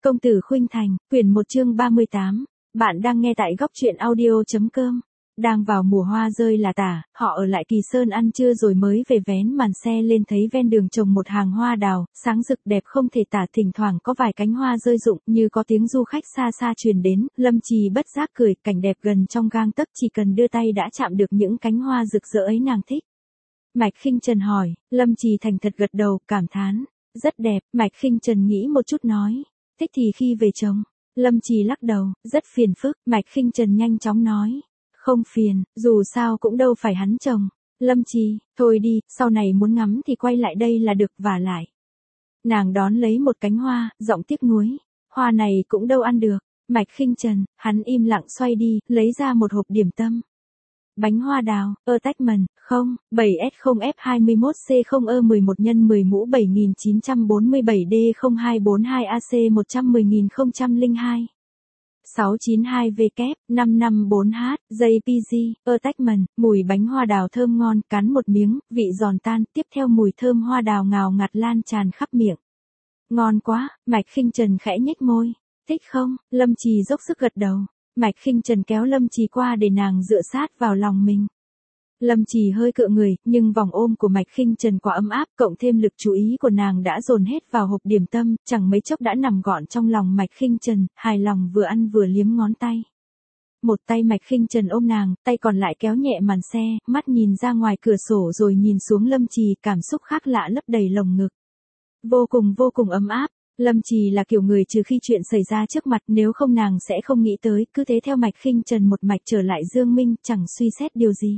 Công tử Khuynh Thành, quyển 1 chương 38. Bạn đang nghe tại góc truyện audio.com. Đang vào mùa hoa rơi là tả, họ ở lại Kỳ Sơn ăn trưa rồi mới về vén màn xe lên thấy ven đường trồng một hàng hoa đào, sáng rực đẹp không thể tả, thỉnh thoảng có vài cánh hoa rơi rụng, như có tiếng du khách xa xa truyền đến, Lâm Trì bất giác cười, cảnh đẹp gần trong gang tấc, chỉ cần đưa tay đã chạm được những cánh hoa rực rỡ ấy nàng thích. Mạch Khinh Trần hỏi, Lâm Trì thành thật gật đầu, cảm thán, rất đẹp. Mạch Khinh Trần nghĩ một chút nói, thích thì khi về chồng. Lâm Trì lắc đầu, rất phiền phức. Mạch Khinh Trần nhanh chóng nói, không phiền, dù sao cũng đâu phải hắn chồng. Lâm Trì, thôi đi, sau này muốn ngắm thì quay lại đây là được, vả lại. Nàng đón lấy một cánh hoa, giọng tiếc nuối, hoa này cũng đâu ăn được. Mạch Khinh Trần, hắn im lặng xoay đi, lấy ra một hộp điểm tâm. Bánh hoa đào, attachment, 7S0F21C0E11 x 10 7947D0242AC 110002. 692W, 554H, JPG, attachment, mùi bánh hoa đào thơm ngon, cắn một miếng, vị giòn tan, tiếp theo mùi thơm hoa đào ngào ngạt lan tràn khắp miệng. Ngon quá. Mạch Khinh Trần khẽ nhếch môi. Thích không? Lâm Trì dốc sức gật đầu. Mạch Khinh Trần kéo Lâm Trì qua để nàng dựa sát vào lòng mình. Lâm Trì hơi cựa người, nhưng vòng ôm của Mạch Khinh Trần quá ấm áp, cộng thêm lực chú ý của nàng đã dồn hết vào hộp điểm tâm, chẳng mấy chốc đã nằm gọn trong lòng Mạch Khinh Trần, hài lòng vừa ăn vừa liếm ngón tay. Một tay Mạch Khinh Trần ôm nàng, tay còn lại kéo nhẹ màn xe, mắt nhìn ra ngoài cửa sổ rồi nhìn xuống Lâm Trì, cảm xúc khác lạ lấp đầy lồng ngực. Vô cùng ấm áp. Lâm Trì là kiểu người trừ khi chuyện xảy ra trước mặt, nếu không nàng sẽ không nghĩ tới, cứ thế theo Mạch Khinh Trần một mạch trở lại Dương Minh, chẳng suy xét điều gì.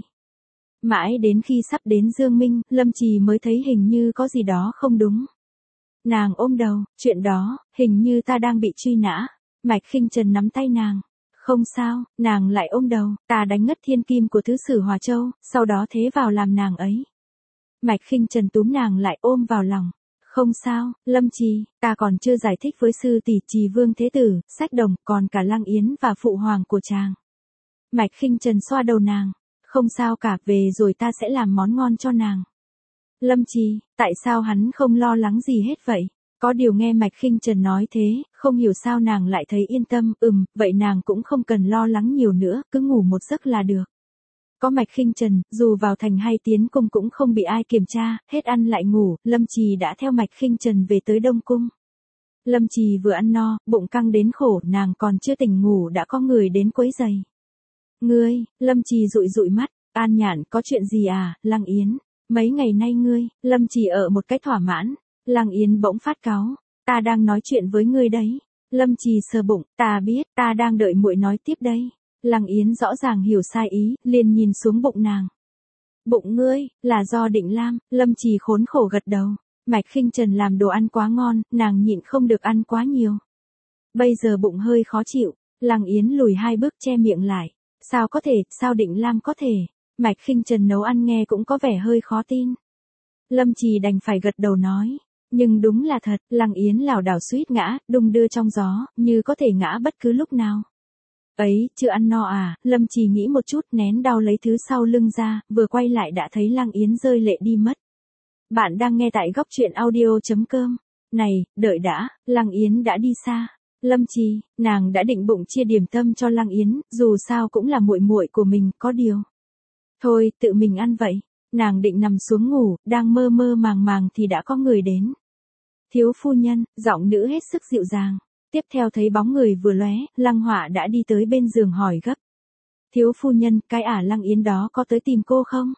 Mãi đến khi sắp đến Dương Minh, Lâm Trì mới thấy hình như có gì đó không đúng. Nàng ôm đầu, chuyện đó, hình như ta đang bị truy nã. Mạch Khinh Trần nắm tay nàng. Không sao, nàng lại ôm đầu, ta đánh ngất thiên kim của Thứ Sử Hòa Châu, sau đó thế vào làm nàng ấy. Mạch Khinh Trần túm nàng lại ôm vào lòng. Không sao, Lâm Trì, ta còn chưa giải thích với sư tỷ Trì Vương Thế Tử, Sách Đồng, còn cả Lăng Yến và phụ hoàng của chàng. Mạch Khinh Trần xoa đầu nàng. Không sao cả, về rồi ta sẽ làm món ngon cho nàng. Lâm Trì, tại sao hắn không lo lắng gì hết vậy? Có điều nghe Mạch Khinh Trần nói thế, không hiểu sao nàng lại thấy yên tâm, vậy nàng cũng không cần lo lắng nhiều nữa, cứ ngủ một giấc là được. Có Mạch Khinh Trần, dù vào thành hay tiến cung cũng không bị ai kiểm tra, hết ăn lại ngủ, Lâm Trì đã theo Mạch Khinh Trần về tới Đông Cung. Lâm Trì vừa ăn no, bụng căng đến khổ, nàng còn chưa tỉnh ngủ đã có người đến quấy giày. Ngươi, Lâm Trì dụi dụi mắt, An Nhạn, có chuyện gì à? Lăng Yến, mấy ngày nay ngươi, Lâm Trì ở một cách thỏa mãn. Lăng Yến bỗng phát cáu, ta đang nói chuyện với ngươi đấy. Lâm Trì sờ bụng, ta biết, ta đang đợi muội nói tiếp đây. Lăng Yến rõ ràng hiểu sai ý, liền nhìn xuống bụng nàng. Bụng ngươi, là do Định Lam. Lâm Trì khốn khổ gật đầu. Mạch Khinh Trần làm đồ ăn quá ngon, nàng nhịn không được ăn quá nhiều. Bây giờ bụng hơi khó chịu. Lăng Yến lùi 2 bước che miệng lại. Sao có thể, sao Định Lam có thể? Mạch Khinh Trần nấu ăn nghe cũng có vẻ hơi khó tin. Lâm Trì đành phải gật đầu nói. Nhưng đúng là thật, Lăng Yến lảo đảo suýt ngã, đung đưa trong gió, như có thể ngã bất cứ lúc nào. Ấy, chưa ăn no à? Lâm Trì nghĩ một chút, nén đau lấy thứ sau lưng ra, vừa quay lại đã thấy Lăng Yến rơi lệ đi mất. Bạn đang nghe tại góc truyện audio.com. Này, đợi đã, Lăng Yến đã đi xa. Lâm Trì, nàng đã định bụng chia điểm tâm cho Lăng Yến, dù sao cũng là muội muội của mình, có điều. Thôi, tự mình ăn vậy. Nàng định nằm xuống ngủ, đang mơ mơ màng thì đã có người đến. Thiếu phu nhân, giọng nữ hết sức dịu dàng. Tiếp theo thấy bóng người vừa lóe, Lăng Họa đã đi tới bên giường hỏi gấp. Thiếu phu nhân, cái Lăng Yến đó có tới tìm cô không?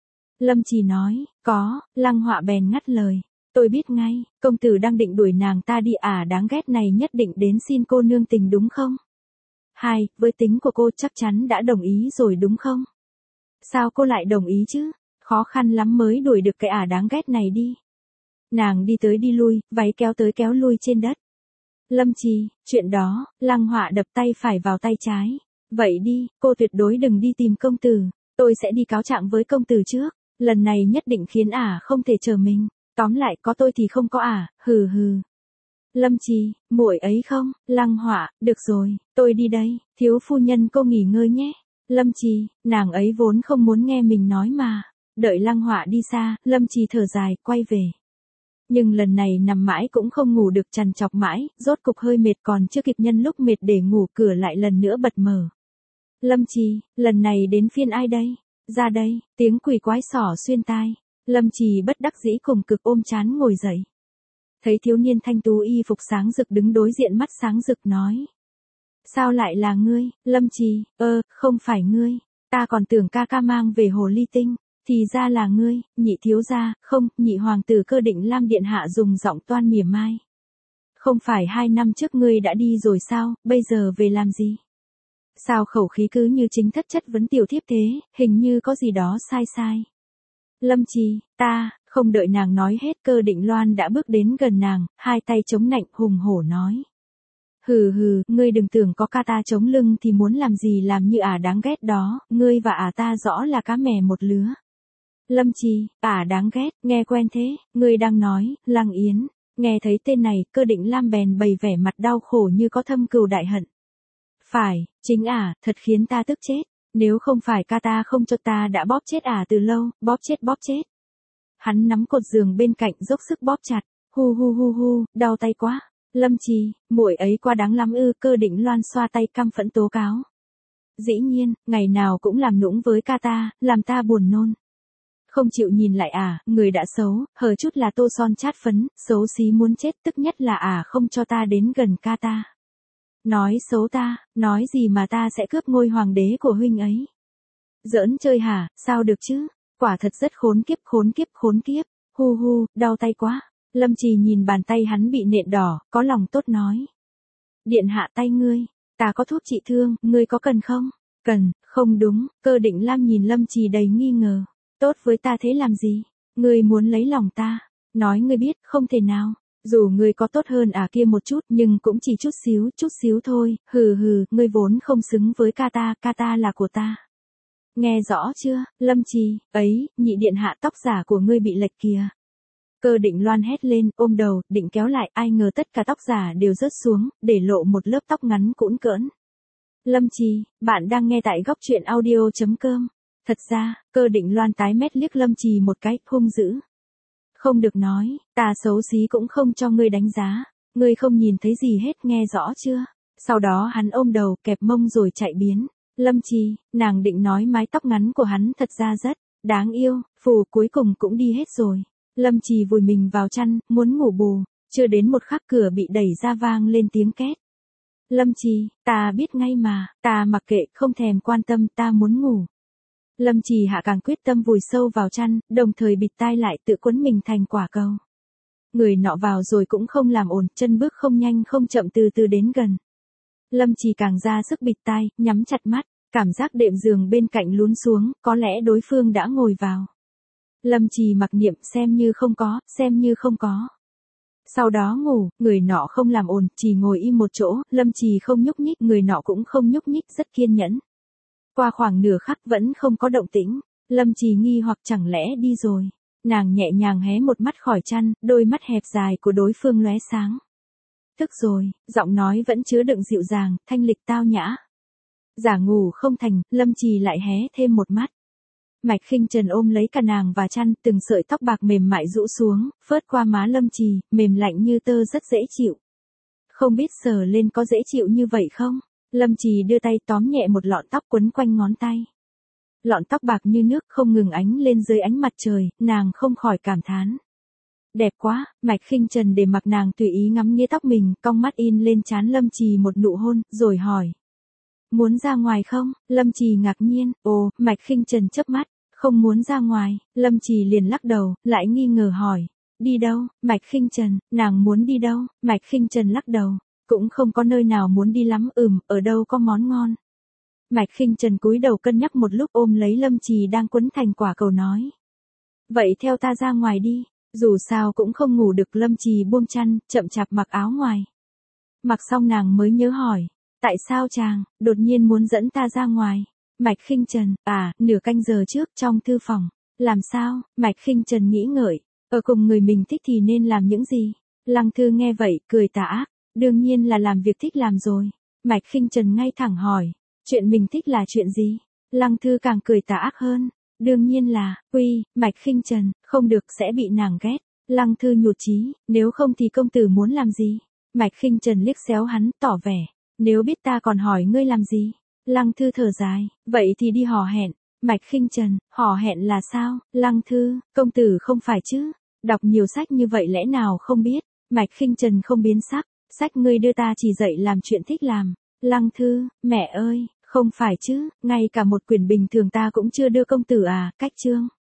Lâm Trì nói, có. Lăng Họa bèn ngắt lời. Tôi biết ngay, công tử đang định đuổi nàng ta đi, đáng ghét này nhất định đến xin cô nương tình đúng không? Hai, với tính của cô chắc chắn đã đồng ý rồi đúng không? Sao cô lại đồng ý chứ? Khó khăn lắm mới đuổi được cái đáng ghét này đi. Nàng đi tới đi lui, váy kéo tới kéo lui trên đất. Lâm Trì, chuyện đó. Lăng Họa đập tay phải vào tay trái. Vậy đi, cô tuyệt đối đừng đi tìm công tử. Tôi sẽ đi cáo trạng với công tử trước. Lần này nhất định khiến không thể chờ mình. Tóm lại có tôi thì không có hừ. Lâm Trì, muội ấy không? Lăng Họa, được rồi, tôi đi đây. Thiếu phu nhân cô nghỉ ngơi nhé. Lâm Trì, nàng ấy vốn không muốn nghe mình nói mà. Đợi Lăng Họa đi xa, Lâm Trì thở dài, quay về. Nhưng lần này nằm mãi cũng không ngủ được, trằn trọc mãi, rốt cục hơi mệt, còn chưa kịp nhân lúc mệt để ngủ, cửa lại lần nữa bật mở. Lâm Trì, lần này đến phiên ai đây? Ra đây, tiếng quỷ quái xỏ xuyên tai. Lâm Trì bất đắc dĩ cùng cực ôm chán ngồi dậy. Thấy thiếu niên thanh tú y phục sáng rực đứng đối diện, mắt sáng rực nói. Sao lại là ngươi, Lâm Trì? Không phải ngươi, ta còn tưởng ca ca mang về hồ ly tinh. Thì ra là ngươi, nhị thiếu gia. Không, nhị hoàng tử Cơ Định Lam điện hạ dùng giọng toan mỉa mai. Không phải 2 năm trước ngươi đã đi rồi sao, bây giờ về làm gì? Sao khẩu khí cứ như chính thất chất vấn tiểu thiếp thế, hình như có gì đó sai sai. Lâm Trì, ta, không đợi nàng nói hết, Cơ Định Loan đã bước đến gần nàng, hai tay chống nạnh hùng hổ nói. Hừ hừ, ngươi đừng tưởng có ca ta chống lưng thì muốn làm gì làm như đáng ghét đó, ngươi và ta rõ là cá mè một lứa. Lâm Trì, đáng ghét, nghe quen thế, ngươi đang nói, Lăng Yến. Nghe thấy tên này, Cơ Định Lam bèn bày vẻ mặt đau khổ như có thâm cừu đại hận. Phải, chính thật khiến ta tức chết, nếu không phải ca ta không cho ta đã bóp chết từ lâu, bóp chết. Hắn nắm cột giường bên cạnh dốc sức bóp chặt, hu, đau tay quá. Lâm Trì, muội ấy quá đáng lắm ư? Cơ Định Loan xoa tay căm phẫn tố cáo. Dĩ nhiên, ngày nào cũng làm nũng với ca ta, làm ta buồn nôn. Không chịu nhìn lại người đã xấu, hở chút là tô son chát phấn, xấu xí muốn chết, tức nhất là không cho ta đến gần ca ta. Nói xấu ta, nói gì mà ta sẽ cướp ngôi hoàng đế của huynh ấy. Giỡn chơi hả, sao được chứ, quả thật rất khốn kiếp, hu, đau tay quá. Lâm Trì nhìn bàn tay hắn bị nện đỏ, có lòng tốt nói. Điện hạ tay ngươi, ta có thuốc trị thương, ngươi có cần không? Cần, không đúng, Cơ Định Lam nhìn Lâm Trì đầy nghi ngờ. Tốt với ta thế làm gì? Ngươi muốn lấy lòng ta? Nói ngươi biết, không thể nào. Dù ngươi có tốt hơn kia một chút, nhưng cũng chỉ chút xíu thôi, hừ, ngươi vốn không xứng với ca ta là của ta. Nghe rõ chưa, Lâm Trì, ấy, nhị điện hạ tóc giả của ngươi bị lệch kìa. Cơ Định Loan hét lên, ôm đầu, định kéo lại, ai ngờ tất cả tóc giả đều rớt xuống, để lộ một lớp tóc ngắn cũn cỡn. Lâm Trì, bạn đang nghe tại góc truyện audio.com. Thật ra, Cơ Định Loan tái mét liếc Lâm Trì một cái, hung dữ. Không được nói, ta xấu xí cũng không cho ngươi đánh giá, ngươi không nhìn thấy gì hết, nghe rõ chưa? Sau đó hắn ôm đầu, kẹp mông rồi chạy biến. Lâm Trì, nàng định nói mái tóc ngắn của hắn thật ra rất đáng yêu, cuối cùng cũng đi hết rồi. Lâm Trì vùi mình vào chăn, muốn ngủ bù, chưa đến một khắc cửa bị đẩy ra vang lên tiếng két. Lâm Trì, ta biết ngay mà, ta mặc kệ, không thèm quan tâm, ta muốn ngủ. Lâm Trì hạ càng quyết tâm vùi sâu vào chăn, đồng thời bịt tai lại, tự quấn mình thành quả cầu. Người nọ vào rồi cũng không làm ồn, chân bước không nhanh không chậm từ từ đến gần. Lâm Trì càng ra sức bịt tai, nhắm chặt mắt, cảm giác đệm giường bên cạnh lún xuống, có lẽ đối phương đã ngồi vào. Lâm Trì mặc niệm, xem như không có. Sau đó ngủ, người nọ không làm ồn, chỉ ngồi im một chỗ, Lâm Trì không nhúc nhích, người nọ cũng không nhúc nhích, rất kiên nhẫn. Qua khoảng nửa khắc vẫn không có động tĩnh, Lâm Trì nghi hoặc chẳng lẽ đi rồi. Nàng nhẹ nhàng hé một mắt khỏi chăn, đôi mắt hẹp dài của đối phương lóe sáng. Thức rồi, giọng nói vẫn chứa đựng dịu dàng, thanh lịch tao nhã. Giả ngủ không thành, Lâm Trì lại hé thêm một mắt. Mạch Khinh Trần ôm lấy cả nàng và chăn, từng sợi tóc bạc mềm mại rũ xuống, phớt qua má Lâm Trì, mềm lạnh như tơ, rất dễ chịu. Không biết sờ lên có dễ chịu như vậy không? Lâm Trì đưa tay tóm nhẹ một lọn tóc quấn quanh ngón tay. Lọn tóc bạc như nước không ngừng ánh lên dưới ánh mặt trời, nàng không khỏi cảm thán. Đẹp quá, Mạch Khinh Trần để mặc nàng tùy ý ngắm nghía tóc mình, cong mắt in lên trán Lâm Trì một nụ hôn, rồi hỏi. Muốn ra ngoài không? Lâm Trì ngạc nhiên, Mạch Khinh Trần chớp mắt, không muốn ra ngoài. Lâm Trì liền lắc đầu, lại nghi ngờ hỏi. Đi đâu? Mạch Khinh Trần, nàng muốn đi đâu? Mạch Khinh Trần lắc đầu. Cũng không có nơi nào muốn đi lắm, ở đâu có món ngon. Mạch Khinh Trần cúi đầu cân nhắc một lúc, ôm lấy Lâm Trì đang quấn thành quả cầu nói. Vậy theo ta ra ngoài đi, dù sao cũng không ngủ được. Lâm Trì buông chăn, chậm chạp mặc áo ngoài. Mặc xong nàng mới nhớ hỏi, tại sao chàng, đột nhiên muốn dẫn ta ra ngoài? Mạch Khinh Trần, nửa canh giờ trước trong thư phòng. Làm sao? Mạch Khinh Trần nghĩ ngợi, ở cùng người mình thích thì nên làm những gì? Lăng Thư nghe vậy, cười tà ác. Đương nhiên là làm việc thích làm rồi. Mạch Khinh Trần ngay thẳng hỏi, chuyện mình thích là chuyện gì? Lăng Thư càng cười tà ác hơn. Đương nhiên là, Mạch Khinh Trần, không được, sẽ bị nàng ghét. Lăng Thư nhụt chí, nếu không thì công tử muốn làm gì? Mạch Khinh Trần liếc xéo hắn, tỏ vẻ, nếu biết ta còn hỏi ngươi làm gì? Lăng Thư thở dài, vậy thì đi hò hẹn. Mạch Khinh Trần, hò hẹn là sao? Lăng Thư, công tử không phải chứ? Đọc nhiều sách như vậy lẽ nào không biết? Mạch Khinh Trần không biến sắc, sách ngươi đưa ta chỉ dạy làm chuyện thích làm. Lăng Thư, mẹ ơi, không phải chứ, ngay cả một quyển bình thường ta cũng chưa đưa công tử à, cách chương.